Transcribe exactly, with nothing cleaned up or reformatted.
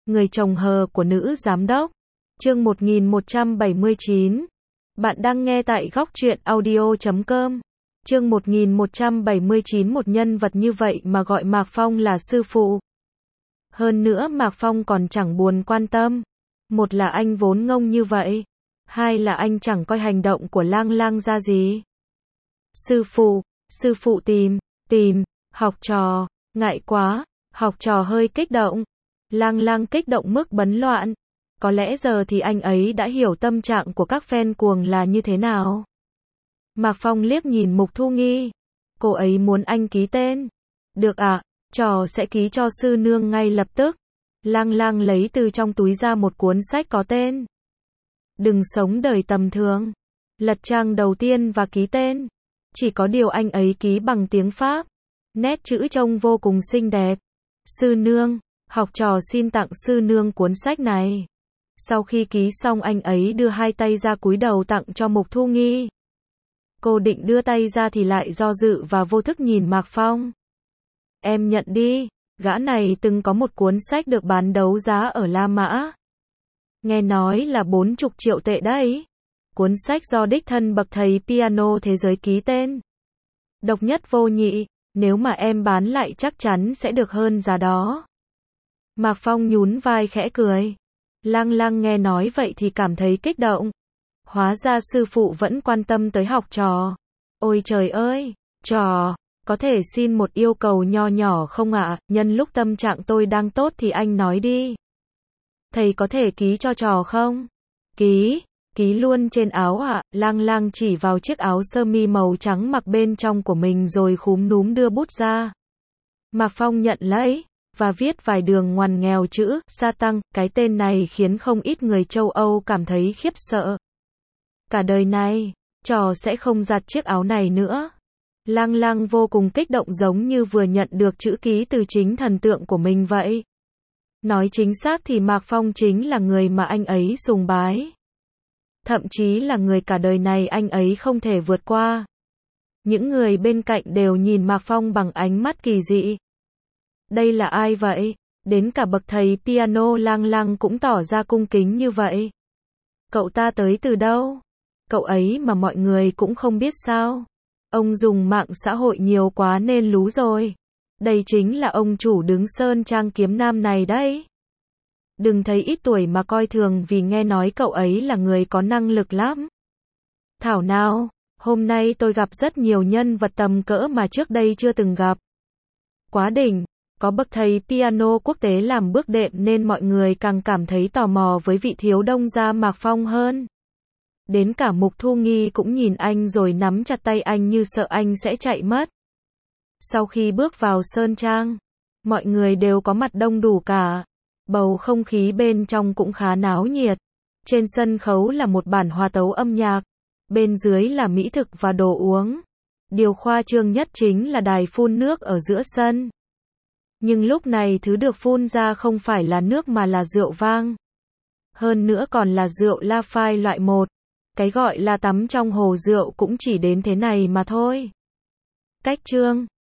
Người chồng hờ của nữ giám đốc. Chương một nghìn một trăm bảy mươi chín. Bạn đang nghe tại góc truyện audio chấm com. Chương một nghìn một trăm bảy mươi chín. Một nhân vật như vậy mà gọi Mạc Phong là sư phụ. Hơn nữa Mạc Phong còn chẳng buồn quan tâm. Một là anh vốn ngông như vậy. Hai là anh chẳng coi hành động của Lang Lang ra gì. Sư phụ, sư phụ tìm, tìm, học trò, ngại quá, học trò hơi kích động. Lang Lang kích động mức bấn loạn. Có lẽ giờ thì anh ấy đã hiểu tâm trạng của các fan cuồng là như thế nào. Mạc Phong liếc nhìn Mục Thu Nghi. Cô ấy muốn anh ký tên. Được ạ, à, trò sẽ ký cho sư nương ngay lập tức. Lang Lang lấy từ trong túi ra một cuốn sách có tên. Đừng sống đời tầm thường. Lật trang đầu tiên và ký tên. Chỉ có điều anh ấy ký bằng tiếng Pháp. Nét chữ trông vô cùng xinh đẹp. Sư nương, học trò xin tặng sư nương cuốn sách này. Sau khi ký xong anh ấy đưa hai tay ra cúi đầu tặng cho Mục Thu Nghi. Cô định đưa tay ra thì lại do dự và vô thức nhìn Mạc Phong. Em nhận đi, gã này từng có một cuốn sách được bán đấu giá ở La Mã. Nghe nói là bốn mươi triệu tệ đấy. Cuốn sách do đích thân bậc thầy piano thế giới ký tên. Độc nhất vô nhị, nếu mà em bán lại chắc chắn sẽ được hơn giá đó. Mạc Phong nhún vai khẽ cười. Lang Lang nghe nói vậy thì cảm thấy kích động. Hóa ra sư phụ vẫn quan tâm tới học trò. Ôi trời ơi, trò, có thể xin một yêu cầu nho nhỏ không ạ? À? Nhân lúc tâm trạng tôi đang tốt thì anh nói đi. Thầy có thể ký cho trò không? Ký, ký luôn trên áo ạ. À? Lang Lang chỉ vào chiếc áo sơ mi màu trắng mặc bên trong của mình rồi khúm núm đưa bút ra. Mạc Phong nhận lấy và viết vài đường ngoằn nghèo chữ sa tăng. Cái tên này khiến không ít người châu Âu cảm thấy khiếp sợ. Cả đời này, trò sẽ không giặt chiếc áo này nữa. Lang Lang vô cùng kích động giống như vừa nhận được chữ ký từ chính thần tượng của mình vậy. Nói chính xác thì Mạc Phong chính là người mà anh ấy sùng bái. Thậm chí là người cả đời này anh ấy không thể vượt qua. Những người bên cạnh đều nhìn Mạc Phong bằng ánh mắt kỳ dị. Đây là ai vậy? Đến cả bậc thầy piano Lang Lang cũng tỏ ra cung kính như vậy. Cậu ta tới từ đâu? Cậu ấy mà mọi người cũng không biết sao? Ông dùng mạng xã hội nhiều quá nên lú rồi. Đây chính là ông chủ đứng Sơn Trang Kiếm Nam này đấy. Đừng thấy ít tuổi mà coi thường vì nghe nói cậu ấy là người có năng lực lắm. Thảo nào, hôm nay tôi gặp rất nhiều nhân vật tầm cỡ mà trước đây chưa từng gặp. Quá đỉnh, có bậc thầy piano quốc tế làm bước đệm nên mọi người càng cảm thấy tò mò với vị thiếu đông gia Mạc Phong hơn. Đến cả Mục Thu Nghi cũng nhìn anh rồi nắm chặt tay anh như sợ anh sẽ chạy mất. Sau khi bước vào Sơn Trang, mọi người đều có mặt đông đủ cả. Bầu không khí bên trong cũng khá náo nhiệt. Trên sân khấu là một bản hòa tấu âm nhạc. Bên dưới là mỹ thực và đồ uống. Điều khoa trương nhất chính là đài phun nước ở giữa sân. Nhưng lúc này thứ được phun ra không phải là nước mà là rượu vang. Hơn nữa còn là rượu La Phai loại một. Cái gọi là tắm trong hồ rượu cũng chỉ đến thế này mà thôi. Cách chương